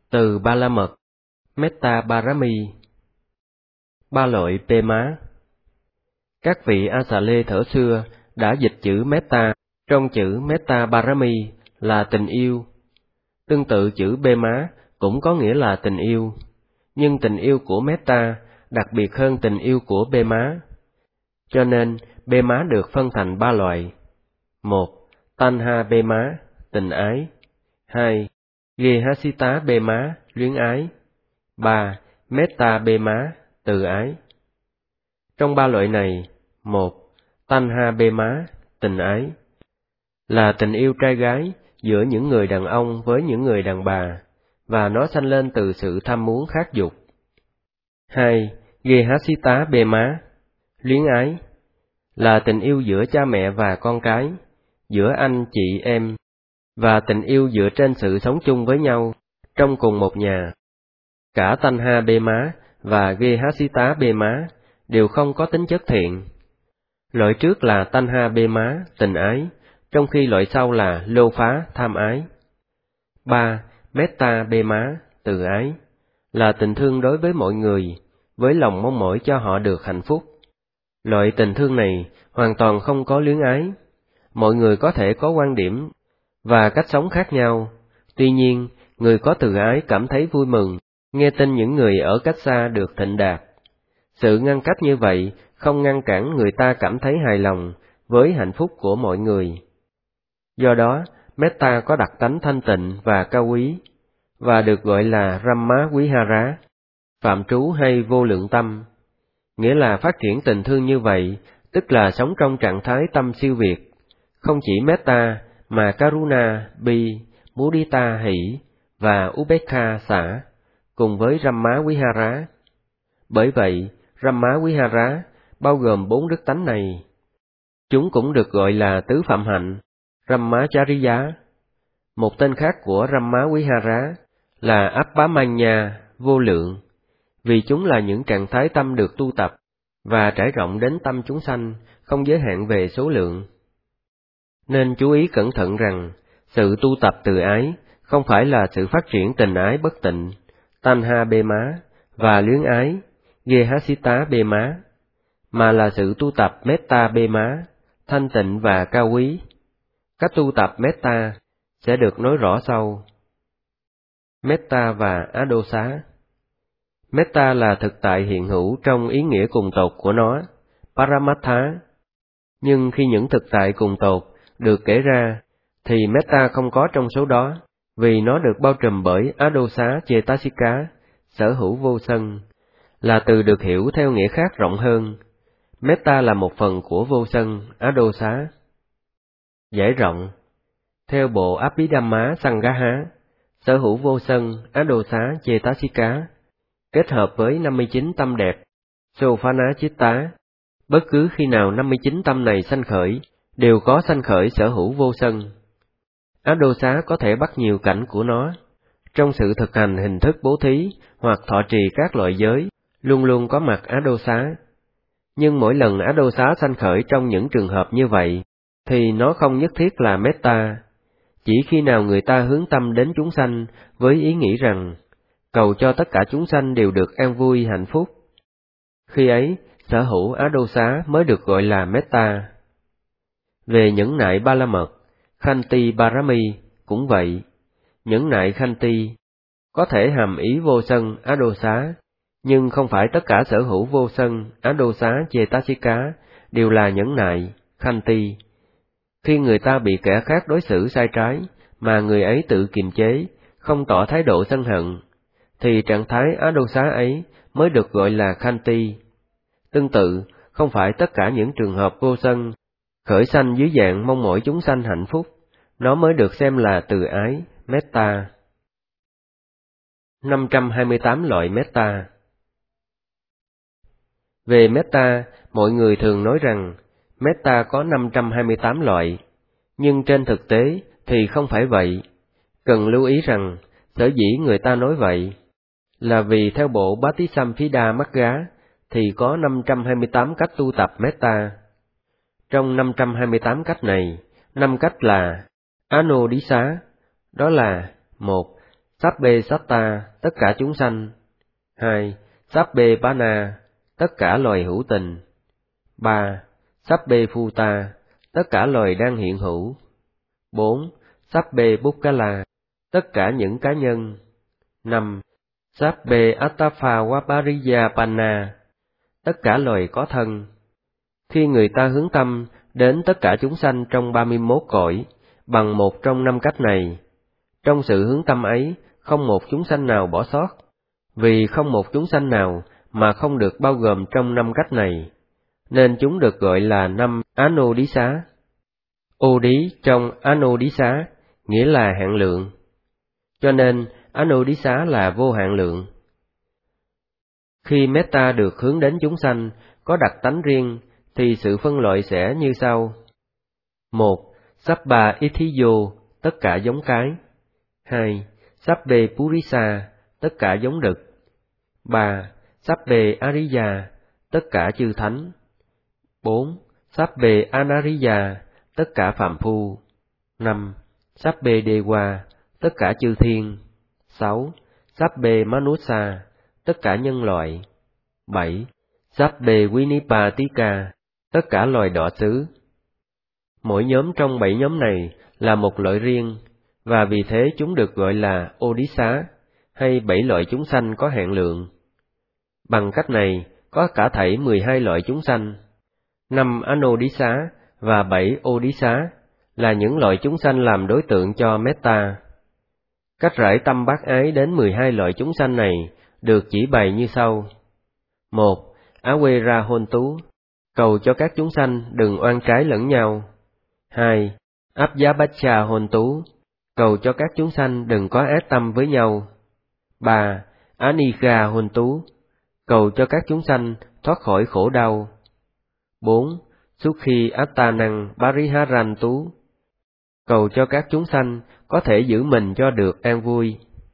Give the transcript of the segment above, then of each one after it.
Từ Ba La Mật, Metta Parami. Ba loại Pema. Các vị A-xà-lê thuở xưa đã dịch chữ Metta trong chữ Metta Parami là tình yêu. Tương tự chữ Pema cũng có nghĩa là tình yêu, nhưng tình yêu của Metta đặc biệt hơn tình yêu của Pema. Cho nên Pema được phân thành ba loại. 1. Tanha Pema, tình ái. 2. Gehasita Pema, luyến ái. 3. Metta Pema, từ ái. Trong ba loại này, 1. Tanha Pema, tình ái, là tình yêu trai gái giữa những người đàn ông với những người đàn bà, và nó sanh lên từ sự tham muốn khát dục. 2. Gehasita Pema, luyến ái, là tình yêu giữa cha mẹ và con cái, giữa anh chị em, và tình yêu dựa trên sự sống chung với nhau trong cùng một nhà. Cả Tanha Pema và Gehasita Pema đều không có tính chất thiện. Loại trước là Tanha Pema, tình ái, trong khi loại sau là Lô Phá, tham ái. 3. Metta Pema, từ ái, là tình thương đối với mọi người, với lòng mong mỏi cho họ được hạnh phúc. Loại tình thương này hoàn toàn không có luyến ái. Mọi người có thể có quan điểm và cách sống khác nhau, tuy nhiên, người có từ ái cảm thấy vui mừng nghe tin những người ở cách xa được thịnh đạt. Sự ngăn cách như vậy không ngăn cản người ta cảm thấy hài lòng với hạnh phúc của mọi người. Do đó, Metta có đặc tánh thanh tịnh và cao quý, và được gọi là Brahma Vihara, phạm trú hay vô lượng tâm. Nghĩa là phát triển tình thương như vậy, tức là sống trong trạng thái tâm siêu việt, không chỉ Metta mà Karuna, Bi, Mudita, hỷ, và Upekkha, xả, cùng với Brahma Vihara. Bởi vậy, Brahma Vihara bao gồm 4 đức tánh này. Chúng cũng được gọi là tứ phạm hạnh, Brahmacharya. Một tên khác của Brahma Vihara là Appamanya, vô lượng, vì chúng là những trạng thái tâm được tu tập và trải rộng đến tâm chúng sanh, không giới hạn về số lượng. Nên chú ý cẩn thận rằng, sự tu tập từ ái không phải là sự phát triển tình ái bất tịnh, Tanha Pema, và luyến ái, Gehasita Pema, mà là sự tu tập Metta Pema, thanh tịnh và cao quý. Cách tu tập Metta sẽ được nói rõ sau. Metta và Adosa. Metta là thực tại hiện hữu trong ý nghĩa cùng tột của nó, Paramatha. Nhưng khi những thực tại cùng tột được kể ra, thì Metta không có trong số đó, vì nó được bao trùm bởi Adosa Cetasika, sở hữu vô sân, là từ được hiểu theo nghĩa khác rộng hơn. Metta là một phần của vô sân, Adosa. Giải rộng. Theo bộ Abhidhamma Sangaha, sở hữu vô sân, Adosa Cetasika, kết hợp với 59 tâm đẹp, Sophana Chitta, bất cứ khi nào 59 tâm này sanh khởi, đều có sanh khởi sở hữu vô sân. Adosa có thể bắt nhiều cảnh của nó. Trong sự thực hành hình thức bố thí hoặc thọ trì các loại giới, luôn luôn có mặt Adosa. Nhưng mỗi lần Adosa sanh khởi trong những trường hợp như vậy, thì nó không nhất thiết là Metta. Chỉ khi nào người ta hướng tâm đến chúng sanh với ý nghĩ rằng, cầu cho tất cả chúng sanh đều được an vui hạnh phúc, khi ấy, sở hữu Adosa mới được gọi là Metta. Về nhẫn nại Ba La Mật, Khanti Parami cũng vậy. Nhẫn nại Khanti có thể hàm ý vô sân Adosa, nhưng không phải tất cả sở hữu vô sân Adosa Cetasika đều là nhẫn nại Khanti. Khi người ta bị kẻ khác đối xử sai trái, mà người ấy tự kiềm chế, không tỏ thái độ sân hận, thì trạng thái Adosa ấy mới được gọi là Khanti. Tương tự, không phải tất cả những trường hợp vô sân khởi sanh dưới dạng mong mỏi chúng sanh hạnh phúc, nó mới được xem là từ ái, Metta. 528 loại Metta. Về Metta, mọi người thường nói rằng Metta có 528 loại, nhưng trên thực tế thì không phải vậy. Cần lưu ý rằng, sở dĩ người ta nói vậy là vì theo bộ Bhattisamphida Magga thì có 528 cách tu tập Metta. Trong 528 cách này, 5 cách là Anodisa, đó là 1. Sabbe Satta, tất cả chúng sanh. 2. Sabbe Bana, tất cả loài hữu tình. 3. Sabbe Phuta, tất cả loài đang hiện hữu. 4. Sabbe Bukkala, tất cả những cá nhân. 5. Sabbe Attapha Vapariyapanna, tất cả loài có thân. Khi người ta hướng tâm đến tất cả chúng sanh trong 31 cõi, bằng một trong 5 cách này, trong sự hướng tâm ấy, không một chúng sanh nào bỏ sót, vì không một chúng sanh nào mà không được bao gồm trong 5 cách này, nên chúng được gọi là 5 Anodisa. Ô đí trong Anodisa nghĩa là hạn lượng, cho nên Anodisa là vô hạn lượng. Khi metta được hướng đến chúng sanh có đặc tánh riêng, thì sự phân loại sẽ như sau. 1. Sabba Ithiyo, tất cả giống cái. 2. Sabbe Purisa, tất cả giống đực. 3. Sabbe Ariya, tất cả chư thánh. 4. Sabbe Anariya, tất cả phàm phu. 5. Sabbe Dewa, tất cả chư thiên. 6. Sabbe Manusa, tất cả nhân loại. 7. Sabbe Vinipatika, tất cả loài đọa xứ. Mỗi nhóm trong 7 nhóm này là một loại riêng, và vì thế chúng được gọi là Odisha, hay 7 loại chúng sanh có hạn lượng. Bằng cách này, có cả thảy 12 loại chúng sanh. 5 Anodisa và 7 Odisha là những loại chúng sanh làm đối tượng cho metta. Cách rải tâm bác ái đến 12 loại chúng sanh này được chỉ bày như sau. 1. Awera Hontu, cầu cho các chúng sanh đừng oan trái lẫn nhau. 2. Abhyabhacha Hontu, cầu cho các chúng sanh đừng có ác tâm với nhau. 3. Anika Hontu, cầu cho các chúng sanh thoát khỏi khổ đau. 4. Sukhi Attanang Pariharantu, cầu cho các chúng sanh có thể giữ mình cho được an vui.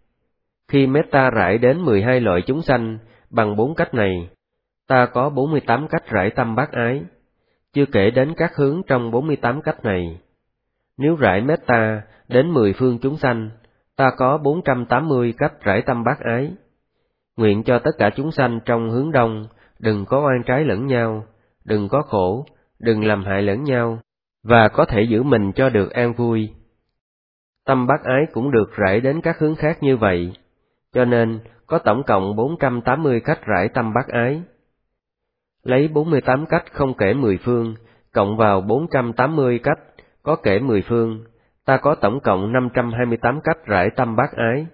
Khi metta rải đến 12 loại chúng sanh bằng 4 cách này, ta có 48 cách rải tâm bác ái, chưa kể đến các hướng trong 48 cách này. Nếu rải metta đến 10 phương chúng sanh, ta có 480 cách rải tâm bác ái. Nguyện cho tất cả chúng sanh trong hướng đông đừng có oan trái lẫn nhau, đừng có khổ, đừng làm hại lẫn nhau, và có thể giữ mình cho được an vui. Tâm bác ái cũng được rải đến các hướng khác như vậy, cho nên có tổng cộng 480 cách rải tâm bác ái. Lấy 48 cách không kể 10 phương, cộng vào 480 cách có kể 10 phương, ta có tổng cộng 528 cách rải tâm bác ái.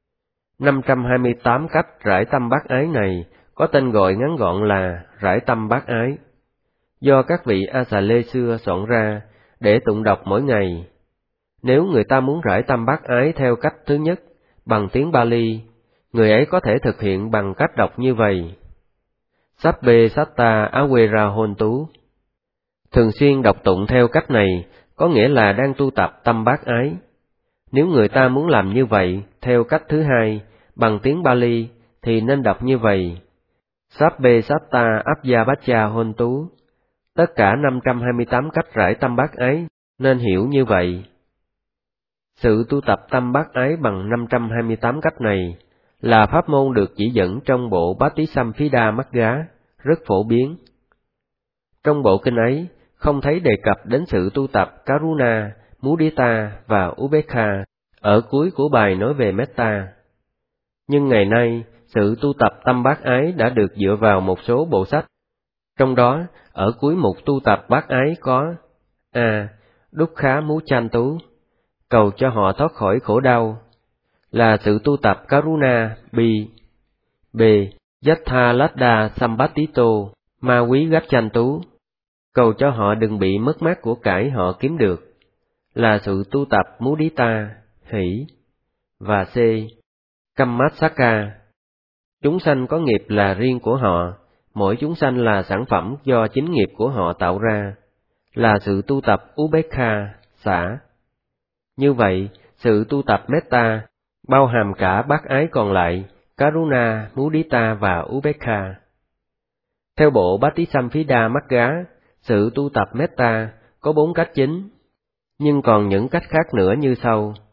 528 cách rải tâm bác ái này có tên gọi ngắn gọn là rải tâm bác ái, do các vị A Xà Lê xưa soạn ra để tụng đọc mỗi ngày. Nếu người ta muốn rải tâm bác ái theo cách thứ nhất, bằng tiếng Pali, người ấy có thể thực hiện bằng cách đọc như vậy. Sabbe Satta Awera Hontu. Thường xuyên đọc tụng theo cách này có nghĩa là đang tu tập tâm bác ái. Nếu người ta muốn làm như vậy theo cách thứ hai, bằng tiếng Pali, thì nên đọc như vậy. Sabbe Satta Abhyabhacha Hontu. Tất cả 528 cách rải tâm bác ái nên hiểu như vậy. Sự tu tập tâm bác ái bằng 528 cách này là pháp môn được chỉ dẫn trong bộ Patisamphida Magga, rất phổ biến. Trong bộ kinh ấy, không thấy đề cập đến sự tu tập Karuna, Mudita và Ubekha ở cuối của bài nói về metta. Nhưng ngày nay, sự tu tập tâm bác ái đã được dựa vào một số bộ sách. Trong đó, ở cuối mục tu tập bác ái có A. Dukkha Muchantu, cầu cho họ thoát khỏi khổ đau, là sự tu tập Karuna. B. Yatha Ladda Sampatito Ma Quý Gachantu, cầu cho họ đừng bị mất mát của cải họ kiếm được, là sự tu tập Mudita, hỷ. Và C. Kammasaka, chúng sanh có nghiệp là riêng của họ, mỗi chúng sanh là sản phẩm do chính nghiệp của họ tạo ra, là sự tu tập Ubekha, xả. Như vậy, sự tu tập metta bao hàm cả bác ái còn lại, Karuna, Mudita và Ubekha. Theo bộ Patisamphida Magga, sự tu tập metta có 4 cách chính, nhưng còn những cách khác nữa như sau.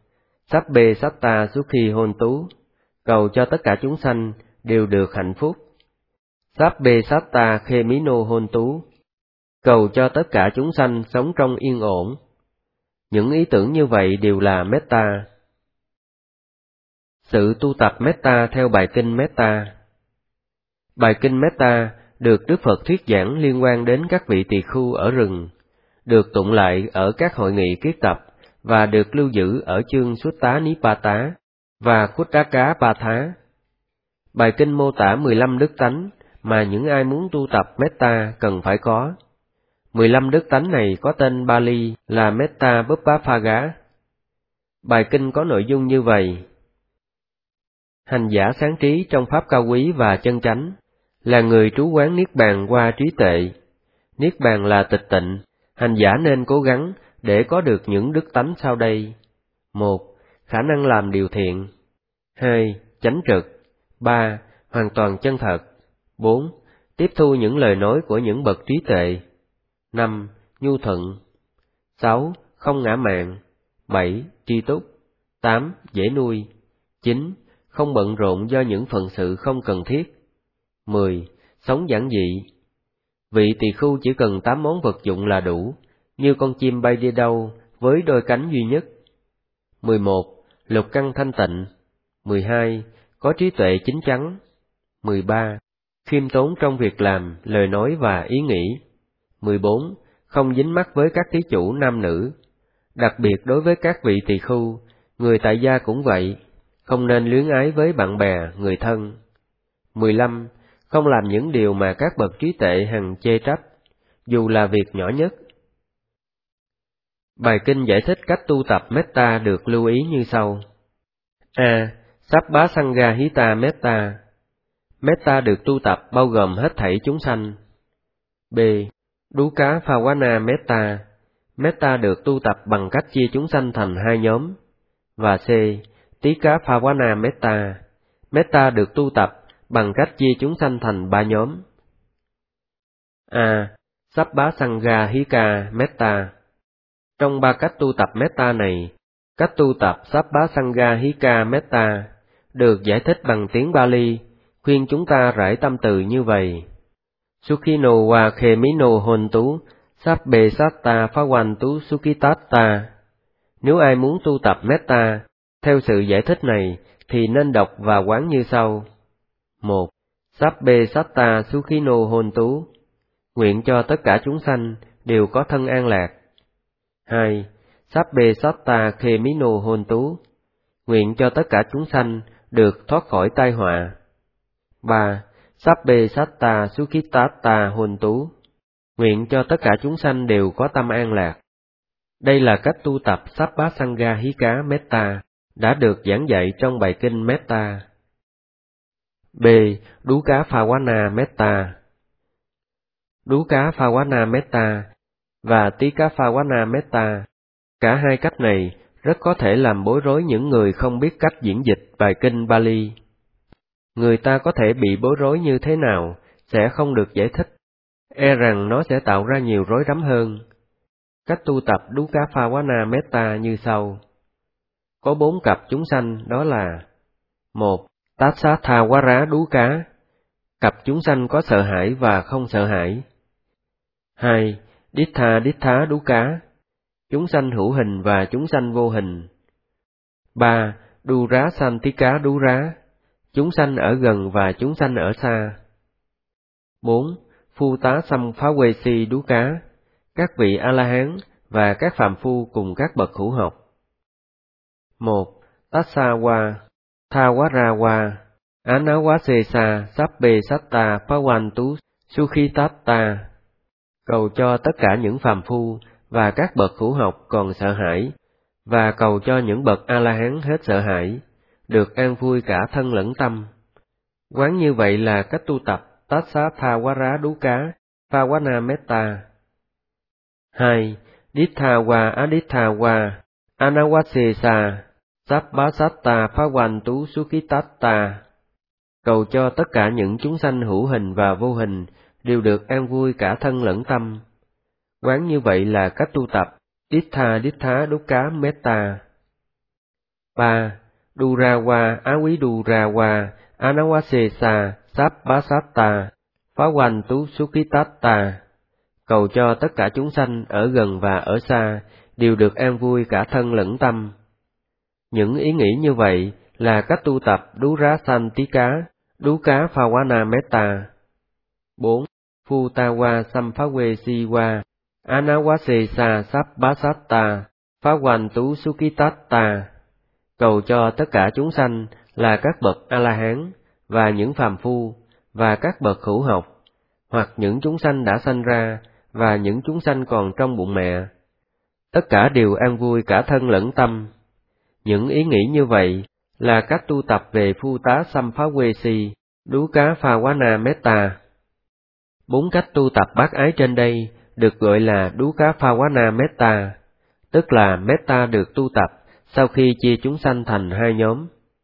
Sabbe Satta Sukhi Hontu, cầu cho tất cả chúng sanh đều được hạnh phúc. Sabbe Satta Khemino Hontu, cầu cho tất cả chúng sanh sống trong yên ổn. Những ý tưởng như vậy đều là metta. Sự tu tập metta theo bài kinh metta. Bài kinh metta được Đức Phật thuyết giảng liên quan đến các vị tỳ khưu ở rừng, được tụng lại ở các hội nghị kiết tập và được lưu giữ ở chương Sutta Nipata và Khuddaka Patha. Bài kinh mô tả 15 đức tánh mà những ai muốn tu tập metta cần phải có. 15 đức tánh này có tên Bali là Metta Buppaphaga. Bài kinh có nội dung như vậy: hành giả sáng trí trong pháp cao quý và chân chánh, là người trú quán niết bàn qua trí tuệ. Niết bàn là tịch tịnh, hành giả nên cố gắng để có được những đức tánh sau đây: 1. Khả năng làm điều thiện. 2. Chánh trực. 3. Hoàn toàn chân thật. 4. Tiếp thu những lời nói của những bậc trí tuệ. 5. Nhu thuận. 6. Không ngã mạn. 7. Tri túc. 8. Dễ nuôi. 9. Không bận rộn do những phận sự không cần thiết. 10. Sống giản dị. Vị tỳ khưu chỉ cần 8 món vật dụng là đủ, như con chim bay đi đâu với đôi cánh duy nhất. 11. Lục căn thanh tịnh. 12. Có trí tuệ chín chắn. 13. Khiêm tốn trong việc làm, lời nói và ý nghĩ. 14. Không dính mắc với các thí chủ nam nữ. Đặc biệt đối với các vị tỳ khưu, người tại gia cũng vậy, không nên luyến ái với bạn bè, người thân. 15. Không làm những điều mà các bậc trí tuệ hằng chê trách, dù là việc nhỏ nhất. Bài kinh giải thích cách tu tập metta được lưu ý như sau. A. Sabbha Sangha Hita Metta. Metta được tu tập bao gồm hết thảy chúng sanh. B. Dukkha Phavana Metta. Metta được tu tập bằng cách chia chúng sanh thành 2 nhóm. Và C. Tikha Phavana Metta. Metta được tu tập bằng cách chia chúng sanh thành 3 nhóm. A. Sabbha Sangha Hika Metta. Trong 3 cách tu tập metta này, cách tu tập Sabbha Sangha Hika Metta được giải thích bằng tiếng Bali, khuyên chúng ta rải tâm từ như vậy: Sukhino wa khemino hontu, sabbe satta phavantu sukhitatta. Nếu ai muốn tu tập metta, theo sự giải thích này, thì nên đọc và quán như sau. 1. Sabbe satta sukhino hontu, nguyện cho tất cả chúng sanh đều có thân an lạc. 2. Sabbe satta khemino hontu, nguyện cho tất cả chúng sanh được thoát khỏi tai họa. 3. Sabbe satta sukhitatta hontu, nguyện cho tất cả chúng sanh đều có tâm an lạc. Đây là cách tu tập Sabbha Sangha Hika Metta đã được giảng dạy trong bài kinh Metta. B. Dukkha Phavana Metta. Dukkha Phavana Metta và Tikha Phavana Metta, cả hai cách này rất có thể làm bối rối những người không biết cách diễn dịch bài kinh Bali. Người ta có thể bị bối rối như thế nào sẽ không được giải thích, e rằng nó sẽ tạo ra nhiều rối rắm hơn. Cách tu tập Dukkha Phavana Metta như sau. Có 4 cặp chúng sanh, đó là: 1. Tassatthawara Dukkha, cặp chúng sanh có sợ hãi và không sợ hãi. 2. Dittha Dukkha, chúng sanh hữu hình và chúng sanh vô hình. 3. Durasantika Dura, chúng sanh ở gần và chúng sanh ở xa. 4. Phutasamphavesi Dukkha, các vị A-la-hán và các phàm phu cùng các bậc hữu học. 1. Tassawa, Thawarawa, Anawasesa Sabbe Satta Phavantu Sukhitatta, cầu cho tất cả những phàm phu và các bậc hữu học còn sợ hãi, và cầu cho những bậc A-la-hán hết sợ hãi, được an vui cả thân lẫn tâm. Quán như vậy là cách tu tập Tassatthawara Dukkha Phavana Metta. 2. Dittha wa adittha wa anawasesa sabbhasatta phavantu sukhitatta, cầu cho tất cả những chúng sanh hữu hình và vô hình đều được an vui cả thân lẫn tâm. Quán như vậy là cách tu tập Dittha Dukkha Metta. 3. Durawa Awidurawa Anawasesa Sabbasata Phawantu Sukitatta. Cầu cho tất cả chúng sanh ở gần và ở xa đều được an vui cả thân lẫn tâm. Những ý nghĩ như vậy là cách tu tập Durasantika, Dukkha Phawana Metta. 4. Phutawa Samphavesiwa Anawasesa Sabbasata Phawantu Sukitatta. Cầu cho tất cả chúng sanh là các bậc A-la-hán và những phàm phu và các bậc hữu học, hoặc những chúng sanh đã sanh ra và những chúng sanh còn trong bụng mẹ. Tất cả đều an vui cả thân lẫn tâm. Những ý nghĩ như vậy là cách tu tập về Phu Tá Samphavesi, Dukkha Phawana Metta. 4 cách tu tập bác ái trên đây được gọi là Dukkha Phawana Metta, tức là Metta được tu tập sau khi chia chúng sanh thành 2 nhóm.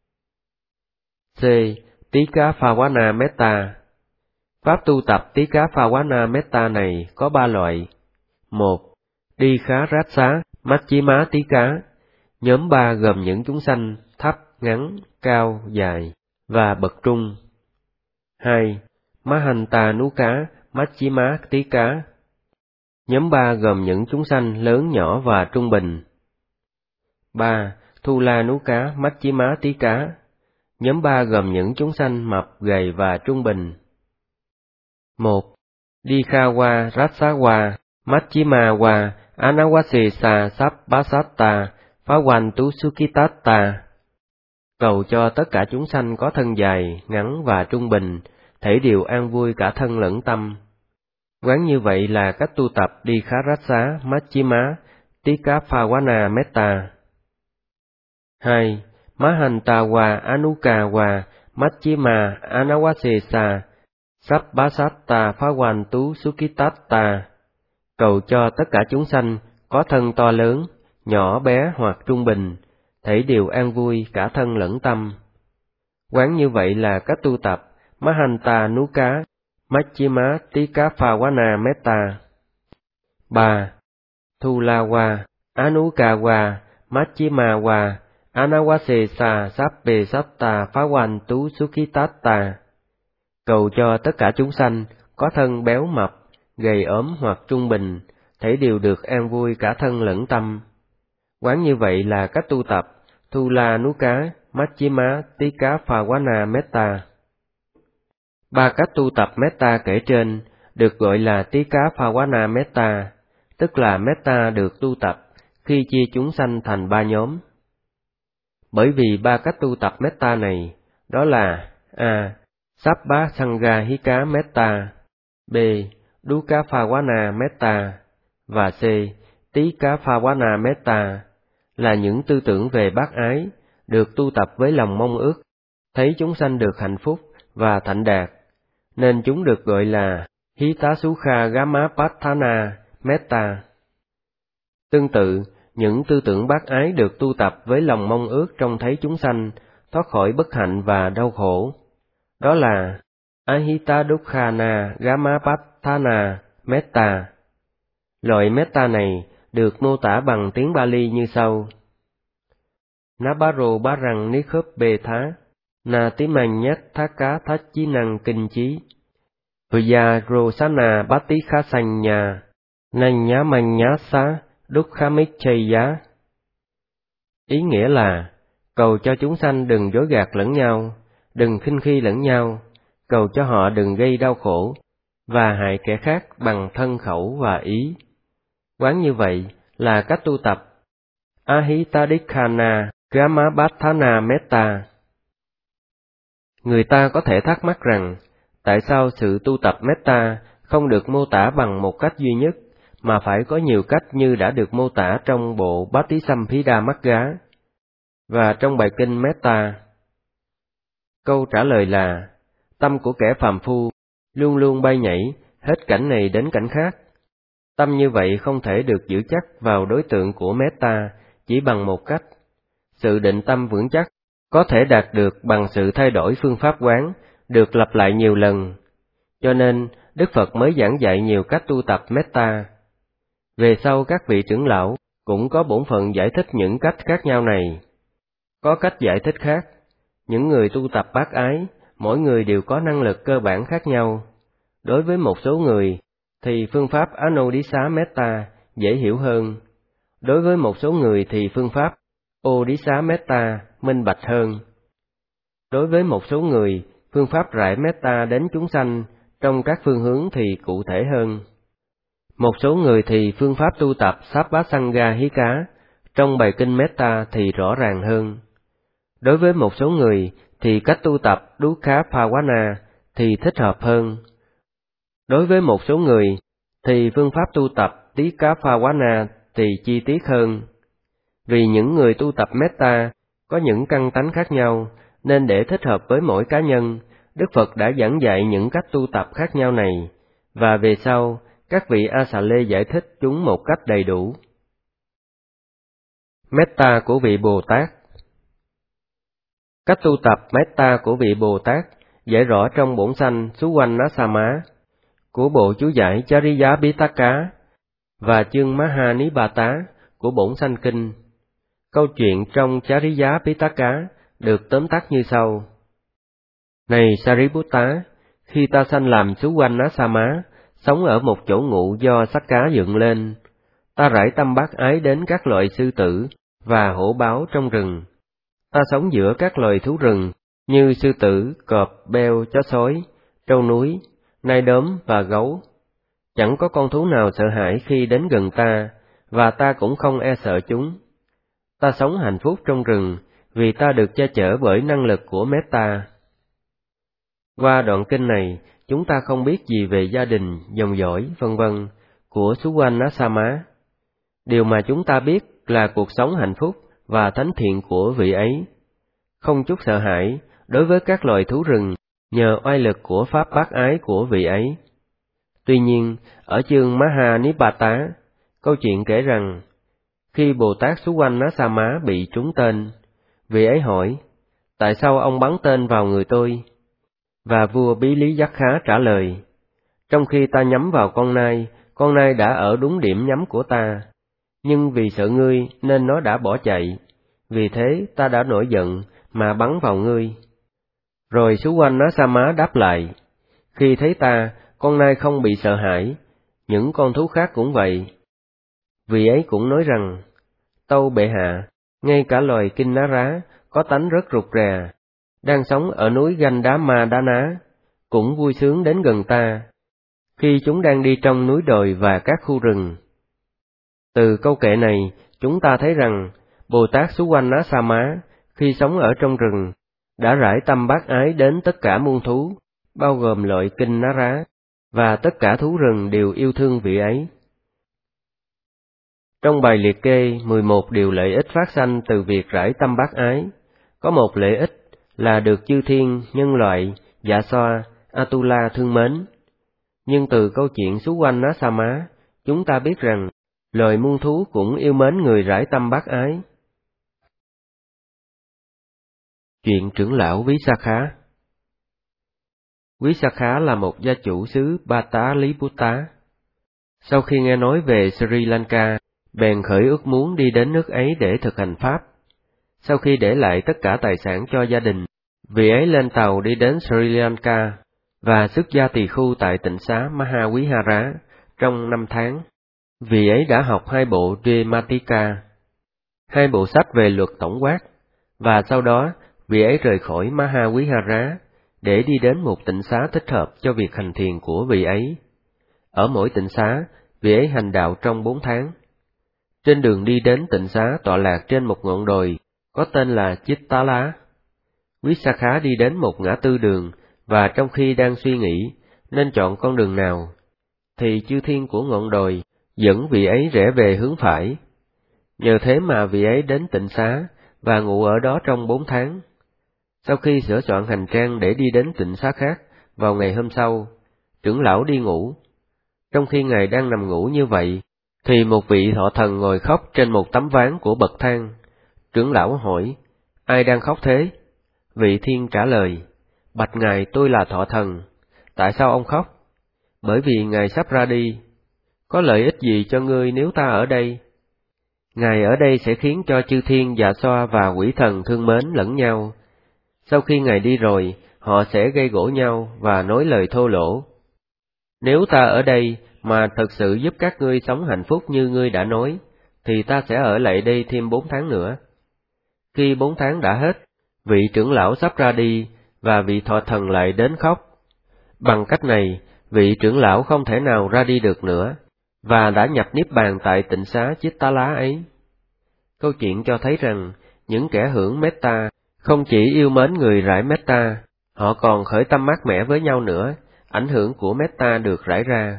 C. Tikha Phawana Metta. Pháp tu tập Tikha Phawana Metta này có 3 loại. 1. Dikha Rasa Majjhima Tikha. Nhóm 3 gồm những chúng sanh thấp, ngắn, cao, dài và bậc trung. 2. Mahantanukha Majjhima Tikha. Nhóm 3 gồm những chúng sanh lớn, nhỏ và trung bình. 3. Thulanukha Majjhima Tikha. Nhóm 3 gồm những chúng sanh mập, gầy và trung bình. 1. Dikhawa Rasawa Majjhimawa Anawasesa Sabbasata Phawantu Sukitatta. Cầu cho tất cả chúng sanh có thân dài, ngắn và trung bình, thể đều an vui cả thân lẫn tâm. Quán như vậy là cách tu tập Dikharasa Majjhima Tikha Phawana Metta. 2. Mahantawa Anukawa Majjhima Anawasesa Sabbasata Phawantu Sukitatta. Cầu cho tất cả chúng sanh có thân to lớn, nhỏ bé hoặc trung bình, thể đều an vui cả thân lẫn tâm. Quán như vậy là cách tu tập Mahantanukha Majjhima Tikha Phawana Metta. 3. Thulawa Anukawa Majjhimawa Anawasesa Sabbasata Phawantu Sukitatta. Cầu cho tất cả chúng sanh có thân béo mập, gầy ốm hoặc trung bình, thể đều được an vui cả thân lẫn tâm. Quán như vậy là cách tu tập Thulanukha Majjhima Tikha Phawana Metta. 3 cách tu tập Metta kể trên được gọi là Tikha Phawana Metta, tức là Metta được tu tập khi chia chúng sanh thành 3 nhóm. Bởi vì 3 cách tu tập Metta này, đó là A. Sabbha Sanghahika Metta, B. Dukkha Phawana Metta và C. Tikha Phawana Metta, là những tư tưởng về bác ái, được tu tập với lòng mong ước, thấy chúng sanh được hạnh phúc và thạnh đạt, nên chúng được gọi là Hitasukha Gamapatthana Metta. Tương tự, những tư tưởng bác ái được tu tập với lòng mong ước trông thấy chúng sanh thoát khỏi bất hạnh và đau khổ, đó là Ahita Dukkhana Gamapatthana Metta. Loại Metta này được mô tả bằng tiếng Bali như sau: Nabaro Barang Nikhupetha Natimanyat Thaka Thachinang Kinh Chí Vya Rosana Batikhasanya Nanyamanyasa Dukkhamicchaya. Ý nghĩa là cầu cho chúng sanh đừng dối gạt lẫn nhau, đừng khinh khi lẫn nhau, cầu cho họ đừng gây đau khổ và hại kẻ khác bằng thân khẩu và ý. Quán như vậy là cách tu tập Ahitadikhana Gamapatthana Metta. Người ta có thể thắc mắc rằng, tại sao sự tu tập Metta không được mô tả bằng một cách duy nhất, mà phải có nhiều cách như đã được mô tả trong bộ Patisamphidammagga và trong bài kinh Metta? Câu trả lời là, tâm của kẻ phàm phu luôn luôn bay nhảy hết cảnh này đến cảnh khác. Tâm như vậy không thể được giữ chắc vào đối tượng của Metta chỉ bằng một cách. Sự định tâm vững chắc có thể đạt được bằng sự thay đổi phương pháp quán, được lặp lại nhiều lần. Cho nên, Đức Phật mới giảng dạy nhiều cách tu tập Metta. Về sau các vị trưởng lão cũng có bổn phận giải thích những cách khác nhau này. Có cách giải thích khác, những người tu tập bác ái, mỗi người đều có năng lực cơ bản khác nhau. Đối với một số người, thì phương pháp Anuddissa Metta dễ hiểu hơn. Đối với một số người thì phương pháp Odissa Metta minh bạch hơn. Đối với một số người, phương pháp rải Metta đến chúng sanh trong các phương hướng thì cụ thể hơn. Một số người thì phương pháp tu tập Sappasanga hí cá trong bài kinh Metta thì rõ ràng hơn. Đối với một số người thì cách tu tập Dukkha Bhavana thì thích hợp hơn. Đối với một số người thì phương pháp tu tập Tikka Bhavana thì chi tiết hơn. Vì những người tu tập Metta có những căn tánh khác nhau, nên để thích hợp với mỗi cá nhân, Đức Phật đã giảng dạy những cách tu tập khác nhau này, và về sau, các vị A Xà Lê giải thích chúng một cách đầy đủ. Metta của vị Bồ Tát. Cách tu tập Metta của vị Bồ Tát giải rõ trong bổn sanh Suvannasamá của bộ chú giải Chariya Pitaka và chương Mahanipata của bổn sanh kinh. Câu chuyện trong Chariya Pitaka được tóm tắt như sau. Này Sariputta, khi ta sanh làm Suvannasamá, sống ở một chỗ ngụ do sắc cá dựng lên, ta rải tâm bác ái đến các loại sư tử và hổ báo trong rừng. Ta sống giữa các loài thú rừng như sư tử, cọp, beo, chó sói, trâu núi, nai đốm và gấu. Chẳng có con thú nào sợ hãi khi đến gần ta, và ta cũng không e sợ chúng. Ta sống hạnh phúc trong rừng vì ta được che chở bởi năng lực của Metta. Qua đoạn kinh này, chúng ta không biết gì về gia đình, dòng dõi, vân vân của Suvannasamá. Điều mà chúng ta biết là cuộc sống hạnh phúc và thánh thiện của vị ấy, không chút sợ hãi đối với các loài thú rừng nhờ oai lực của pháp bác ái của vị ấy. Tuy nhiên, ở chương Mahanipata, câu chuyện kể rằng, khi Bồ Tát Suvannasamá bị trúng tên, vị ấy hỏi, tại sao ông bắn tên vào người tôi? Và vua Bí Lý Giác Khá trả lời, trong khi ta nhắm vào con nai đã ở đúng điểm nhắm của ta, nhưng vì sợ ngươi nên nó đã bỏ chạy, vì thế ta đã nổi giận mà bắn vào ngươi. Rồi Suvannasamá đáp lại, khi thấy ta, con nai không bị sợ hãi, những con thú khác cũng vậy. Vị ấy cũng nói rằng, tâu bệ hạ, ngay cả loài Kinnara có tánh rất rụt rè, đang sống ở núi Gandhamadana, cũng vui sướng đến gần ta, khi chúng đang đi trong núi đồi và các khu rừng. Từ câu kệ này, chúng ta thấy rằng, Bồ Tát Suvannasamá, khi sống ở trong rừng, đã rải tâm bác ái đến tất cả muôn thú, bao gồm loại Kinnara, và tất cả thú rừng đều yêu thương vị ấy. Trong bài liệt kê 11 điều lợi ích phát sanh từ việc rải tâm bác ái, có một lợi ích là được chư thiên, nhân loại, dạ xoa, Atula thương mến. Nhưng từ câu chuyện Suvannasamá, chúng ta biết rằng, loài muôn thú cũng yêu mến người rải tâm bác ái. Chuyện trưởng lão Visakha. Visakha là một gia chủ xứ Pataliputta. Sau khi nghe nói về Sri Lanka, bèn khởi ước muốn đi đến nước ấy để thực hành pháp. Sau khi để lại tất cả tài sản cho gia đình, vị ấy lên tàu đi đến Sri Lanka và xuất gia tỳ khu tại tịnh xá Mahavihara trong 5 tháng. Vị ấy đã học 2 bộ Dematika, 2 bộ sách về luật tổng quát, và sau đó vị ấy rời khỏi Mahavihara để đi đến một tịnh xá thích hợp cho việc hành thiền của vị ấy. Ở mỗi tịnh xá, vị ấy hành đạo trong 4 tháng. Trên đường đi đến tịnh xá tọa lạc trên một ngọn đồi có tên là Chittala. Visakha đi đến một ngã tư đường, và trong khi đang suy nghĩ nên chọn con đường nào, thì chư thiên của ngọn đồi dẫn vị ấy rẽ về hướng phải. Nhờ thế mà vị ấy đến tịnh xá và ngủ ở đó trong 4 tháng. Sau khi sửa soạn hành trang để đi đến tịnh xá khác, vào ngày hôm sau, trưởng lão đi ngủ. Trong khi ngài đang nằm ngủ như vậy, thì một vị thọ thần ngồi khóc trên một tấm ván của bậc thang. Trưởng lão hỏi, ai đang khóc thế? Vị thiên trả lời, bạch ngài, tôi là thọ thần. Tại sao ông khóc? Bởi vì ngài sắp ra đi. Có lợi ích gì cho ngươi nếu ta ở đây? Ngài ở đây sẽ khiến cho chư thiên dạ xoa và quỷ thần thương mến lẫn nhau. Sau khi Ngài đi rồi, họ sẽ gây gổ nhau và nói lời thô lỗ. Nếu ta ở đây mà thật sự giúp các ngươi sống hạnh phúc như ngươi đã nói, thì ta sẽ ở lại đây thêm 4 tháng nữa. Khi 4 tháng đã hết, vị trưởng lão sắp ra đi, và vị thọ thần lại đến khóc. Bằng cách này, vị trưởng lão không thể nào ra đi được nữa, và đã nhập niết bàn tại tịnh xá Chittala ấy. Câu chuyện cho thấy rằng, những kẻ hưởng metta không chỉ yêu mến người rải metta, họ còn khởi tâm mát mẻ với nhau nữa, ảnh hưởng của metta được rải ra.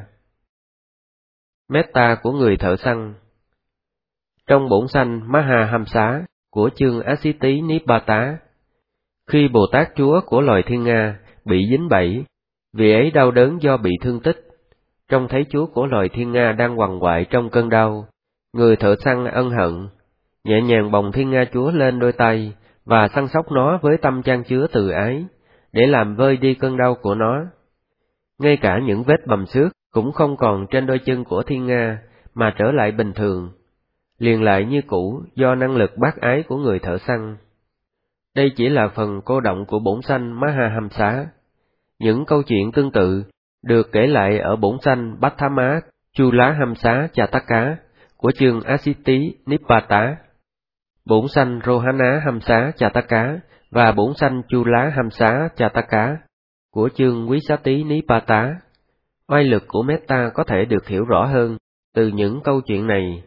Metta của người thợ săn. Trong bổn sanh Mahahamsa của chương Asiti Nipata, khi Bồ Tát Chúa của loài thiên Nga bị dính bẫy, vị ấy đau đớn do bị thương tích. Trông thấy Chúa của loài thiên Nga đang quằn quại trong cơn đau, người thợ săn ân hận, nhẹ nhàng bồng thiên Nga Chúa lên đôi tay và săn sóc nó với tâm chan chứa từ ái, để làm vơi đi cơn đau của nó. Ngay cả những vết bầm xước cũng không còn trên đôi chân của thiên Nga, mà trở lại bình thường, liền lại như cũ do năng lực bác ái của người thợ săn. Đây chỉ là phần cô động của bổn sanh Mahahamsa. Những câu chuyện tương tự được kể lại ở bổn sanh Bhatthama Chulahamsa Chataka của chương Asiti Nipata, bổn sanh Rohana Hamsa Chataka và bổn sanh Chulahamsa Chataka của chương Visati Nipata. Oai lực của metta có thể được hiểu rõ hơn từ những câu chuyện này.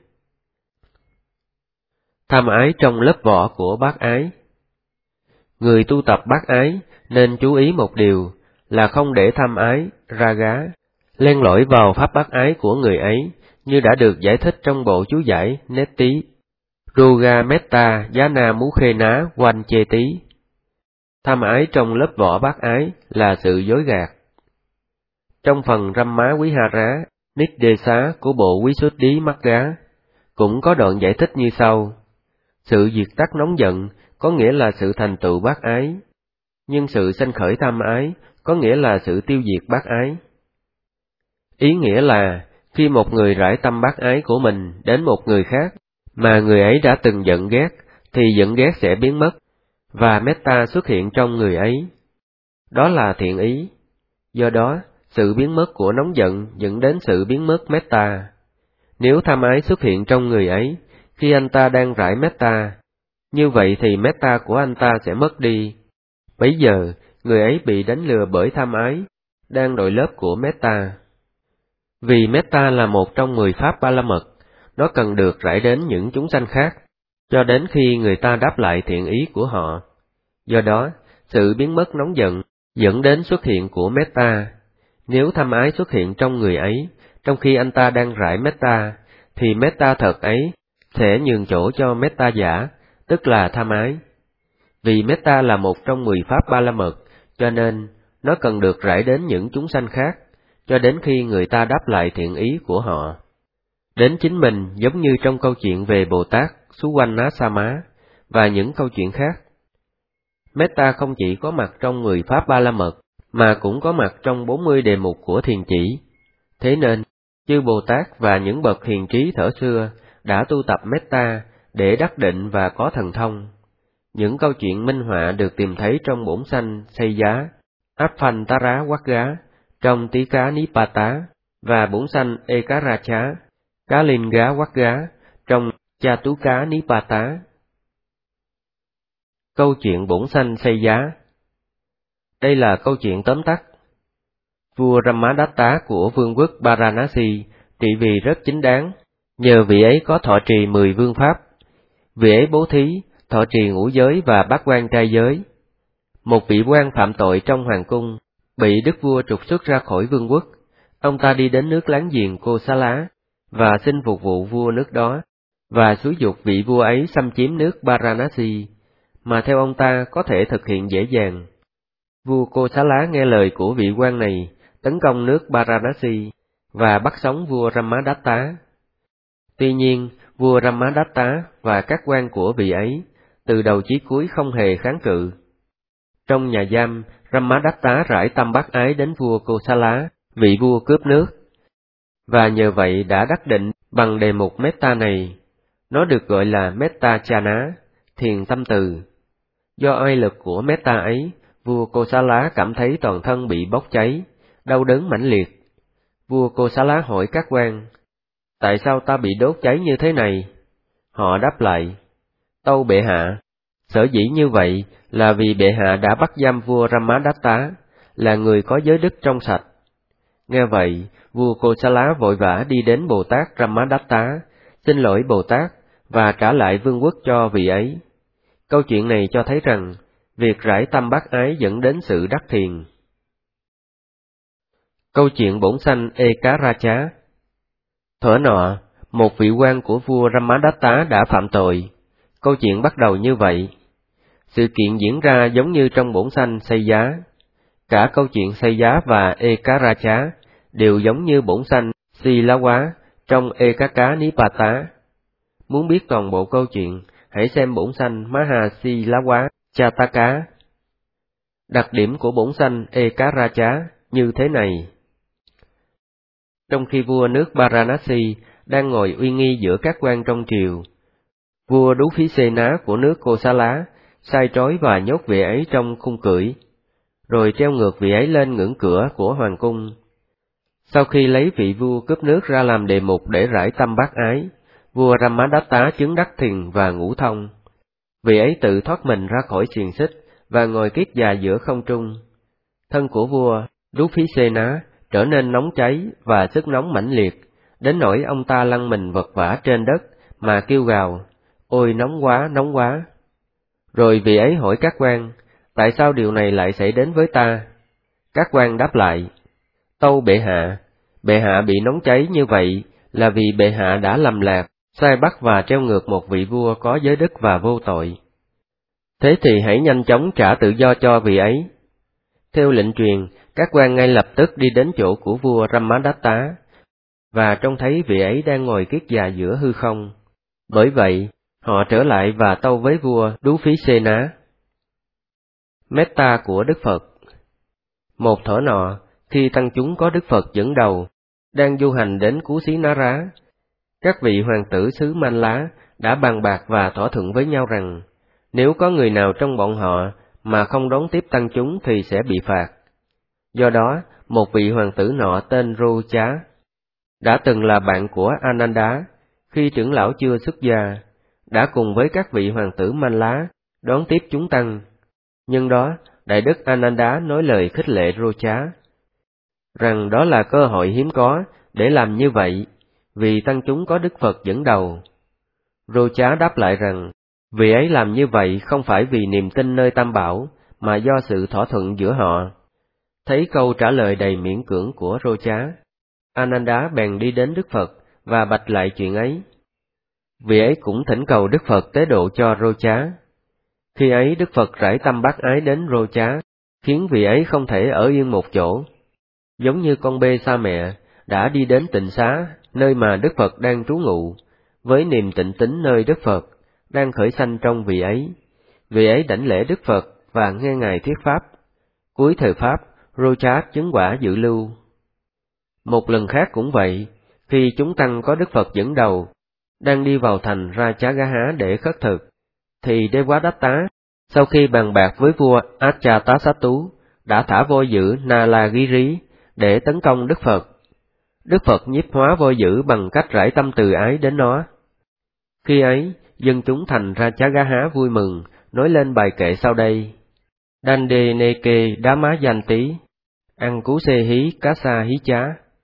Tham ái trong lớp vỏ của bác ái. Người tu tập bác ái nên chú ý một điều là không để tham ái, raga, len lỏi vào pháp bác ái của người ấy, như đã được giải thích trong bộ chú giải Neti, Roga Metta Jana Mukhena Vancheti. Tham ái trong lớp vỏ bác ái là sự dối gạt. Trong phần Ramma Vihara Nidesa của bộ Visuddhi Magga cũng có đoạn giải thích như sau: sự diệt tắt nóng giận có nghĩa là sự thành tựu bác ái, nhưng sự sanh khởi tham ái có nghĩa là sự tiêu diệt bác ái. Ý nghĩa là, khi một người rải tâm bác ái của mình đến một người khác, mà người ấy đã từng giận ghét, thì giận ghét sẽ biến mất, và metta xuất hiện trong người ấy. Đó là thiện ý. Do đó, sự biến mất của nóng giận dẫn đến sự biến mất metta. Nếu tham ái xuất hiện trong người ấy, khi anh ta đang rải metta, như vậy thì metta của anh ta sẽ mất đi. Bấy giờ, người ấy bị đánh lừa bởi tham ái, đang đội lớp của metta. Vì metta là một trong 10 pháp ba la mật, nó cần được rải đến những chúng sanh khác, cho đến khi người ta đáp lại thiện ý của họ. Do đó, sự biến mất nóng giận dẫn đến xuất hiện của metta. Nếu tham ái xuất hiện trong người ấy, trong khi anh ta đang rải metta, thì metta thật ấy sẽ nhường chỗ cho metta giả, tức là tham ái. Vì metta là một trong 10 pháp ba la mật, cho nên nó cần được rải đến những chúng sanh khác, cho đến khi người ta đáp lại thiện ý của họ. Đến chính mình, giống như trong câu chuyện về Bồ Tát Suwannasama và những câu chuyện khác. Metta không chỉ có mặt trong 10 pháp ba la mật, mà cũng có mặt trong 40 đề mục của thiền chỉ. Thế nên, chư Bồ Tát và những bậc hiền trí thuở xưa đã tu tập metta để đắc định và có thần thông. Những câu chuyện minh họa được tìm thấy trong bổn sanh Xây Giá, Apphantara Vagga, trong Tí Cá Nipata, và bổn sanh Ekaracha, Kalinga Vagga, trong Chatuka Nipata. Câu chuyện bổn sanh Xây Giá. Đây là câu chuyện tóm tắt. Vua Ramadatta của vương quốc Varanasi trị vì rất chính đáng, nhờ vị ấy có thọ trì 10 vương pháp. Vị ấy bố thí, thọ trì ngũ giới và bát quan trai giới. Một vị quan phạm tội trong hoàng cung, bị đức vua trục xuất ra khỏi vương quốc. Ông ta đi đến nước láng giềng Kosala và xin phục vụ vua nước đó, và xúi giục vị vua ấy xâm chiếm nước Varanasi, mà theo ông ta có thể thực hiện dễ dàng. Vua Kosala nghe lời của vị quan này, tấn công nước Varanasi và bắt sống vua Ramadatta. Tuy nhiên, vua Ramadatta và các quan của vị ấy, từ đầu chí cuối không hề kháng cự. Trong nhà giam, Ramadatta rải tâm bác ái đến vua Kosala, vị vua cướp nước, và nhờ vậy đã đắc định bằng đề mục metta này. Nó được gọi là Metta Chana, thiền tâm từ. Do oai lực của Metta ấy, vua Kosala cảm thấy toàn thân bị bốc cháy, đau đớn mãnh liệt. Vua Kosala hỏi các quan, tại sao ta bị đốt cháy như thế này? Họ đáp lại, tâu bệ hạ, sở dĩ như vậy là vì bệ hạ đã bắt giam vua Ramadatta, là người có giới đức trong sạch. Nghe vậy, vua Kosala vội vã đi đến Bồ Tát Ramadatta, xin lỗi Bồ Tát và trả lại vương quốc cho vị ấy. Câu chuyện này cho thấy rằng, việc rải tâm bác ái dẫn đến sự đắc thiền. Câu chuyện bổn sanh Ekaracha. Thuở nọ, một vị quan của vua Ramadatta đã phạm tội. Câu chuyện bắt đầu như vậy. Sự kiện diễn ra giống như trong bổn sanh Xây Giá. Cả câu chuyện Xây Giá và Ekaracha đều giống như bổn sanh Silawa trong Ekaka Nipata. Muốn biết toàn bộ câu chuyện, hãy xem bổn sanh Mahasilawa Chataka. Đặc điểm của bổn sanh Ekaracha như thế này. Trong khi vua nước Varanasi đang ngồi uy nghi giữa các quan trong triều, vua Đú Phí Xê Ná của nước Kosala sai trói và nhốt vị ấy trong khung cưỡi, rồi treo ngược vị ấy lên ngưỡng cửa của hoàng cung. Sau khi lấy vị vua cướp nước ra làm đề mục để rải tâm bác ái, vua Ramadatta chứng đắc thiền và ngũ thông. Vị ấy tự thoát mình ra khỏi xiềng xích và ngồi kiết già giữa không trung. Thân của vua Đú Phí Xê Ná trở nên nóng cháy và sức nóng mãnh liệt, đến nỗi ông ta lăn mình vật vã trên đất mà kêu gào, ôi nóng quá, nóng quá. Rồi vị ấy hỏi các quan, tại sao điều này lại xảy đến với ta? Các quan đáp lại, tâu bệ hạ bị nóng cháy như vậy là vì bệ hạ đã lầm lạc, sai bắt và treo ngược một vị vua có giới đức và vô tội. Thế thì hãy nhanh chóng trả tự do cho vị ấy. Theo lệnh truyền, các quan ngay lập tức đi đến chỗ của vua Ramadatta, và trông thấy vị ấy đang ngồi kiết già giữa hư không. Bởi vậy, họ trở lại và tâu với vua Đú Phí Xê Ná. Metta của Đức Phật. Một thuở nọ, khi tăng chúng có Đức Phật dẫn đầu, đang du hành đến Cú Xí Ná Rá, các vị hoàng tử xứ Man Lá đã bàn bạc và thỏa thuận với nhau rằng, nếu có người nào trong bọn họ mà không đón tiếp tăng chúng thì sẽ bị phạt. Do đó, một vị hoàng tử nọ tên Rô Chá, đã từng là bạn của Ananda, khi trưởng lão chưa xuất gia, đã cùng với các vị hoàng tử Man Lá đón tiếp chúng tăng. Nhưng đó, Đại đức Ananda nói lời khích lệ Rô Chá, rằng đó là cơ hội hiếm có để làm như vậy, vì tăng chúng có Đức Phật dẫn đầu. Rô Chá đáp lại rằng, vị ấy làm như vậy không phải vì niềm tin nơi Tam Bảo, mà do sự thỏa thuận giữa họ. Thấy câu trả lời đầy miễn cưỡng của Rô Chá, Ananda bèn đi đến Đức Phật và bạch lại chuyện ấy. Vị ấy cũng thỉnh cầu Đức Phật tế độ cho Rô Chá. Khi ấy Đức Phật rải tâm bác ái đến Rô Chá, khiến vị ấy không thể ở yên một chỗ. Giống như con bê xa mẹ, đã đi đến tịnh xá, nơi mà Đức Phật đang trú ngụ, với niềm tịnh tín nơi Đức Phật, đang khởi sanh trong vị ấy. Vị ấy đảnh lễ Đức Phật và nghe Ngài thuyết Pháp. Cuối thời Pháp, Rô Chá chứng quả dự lưu. Một lần khác cũng vậy, khi chúng tăng có Đức Phật dẫn đầu, đang đi vào thành Rajagaha để khất thực, thì Devadatta, sau khi bàn bạc với vua Ajatasattu, đã thả voi dữ Nalagiri để tấn công Đức Phật. Đức Phật nhiếp hóa voi dữ bằng cách rải tâm từ ái đến nó. Khi ấy, dân chúng thành Rajagaha vui mừng, nói lên bài kệ sau đây. Dande neke damayanti, Angkusehi kasa hí chá,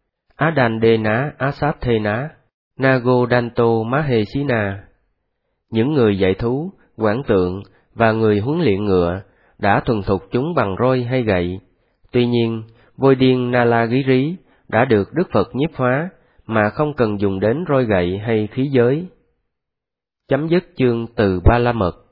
Adandena asathena, Nago danto mahesina. Những người dạy thú, quản tượng và người huấn luyện ngựa đã thuần thục chúng bằng roi hay gậy. Tuy nhiên, voi điên Nalagiri đã được Đức Phật nhiếp hóa mà không cần dùng đến roi gậy hay khí giới. Chấm dứt chương từ Ba La Mật.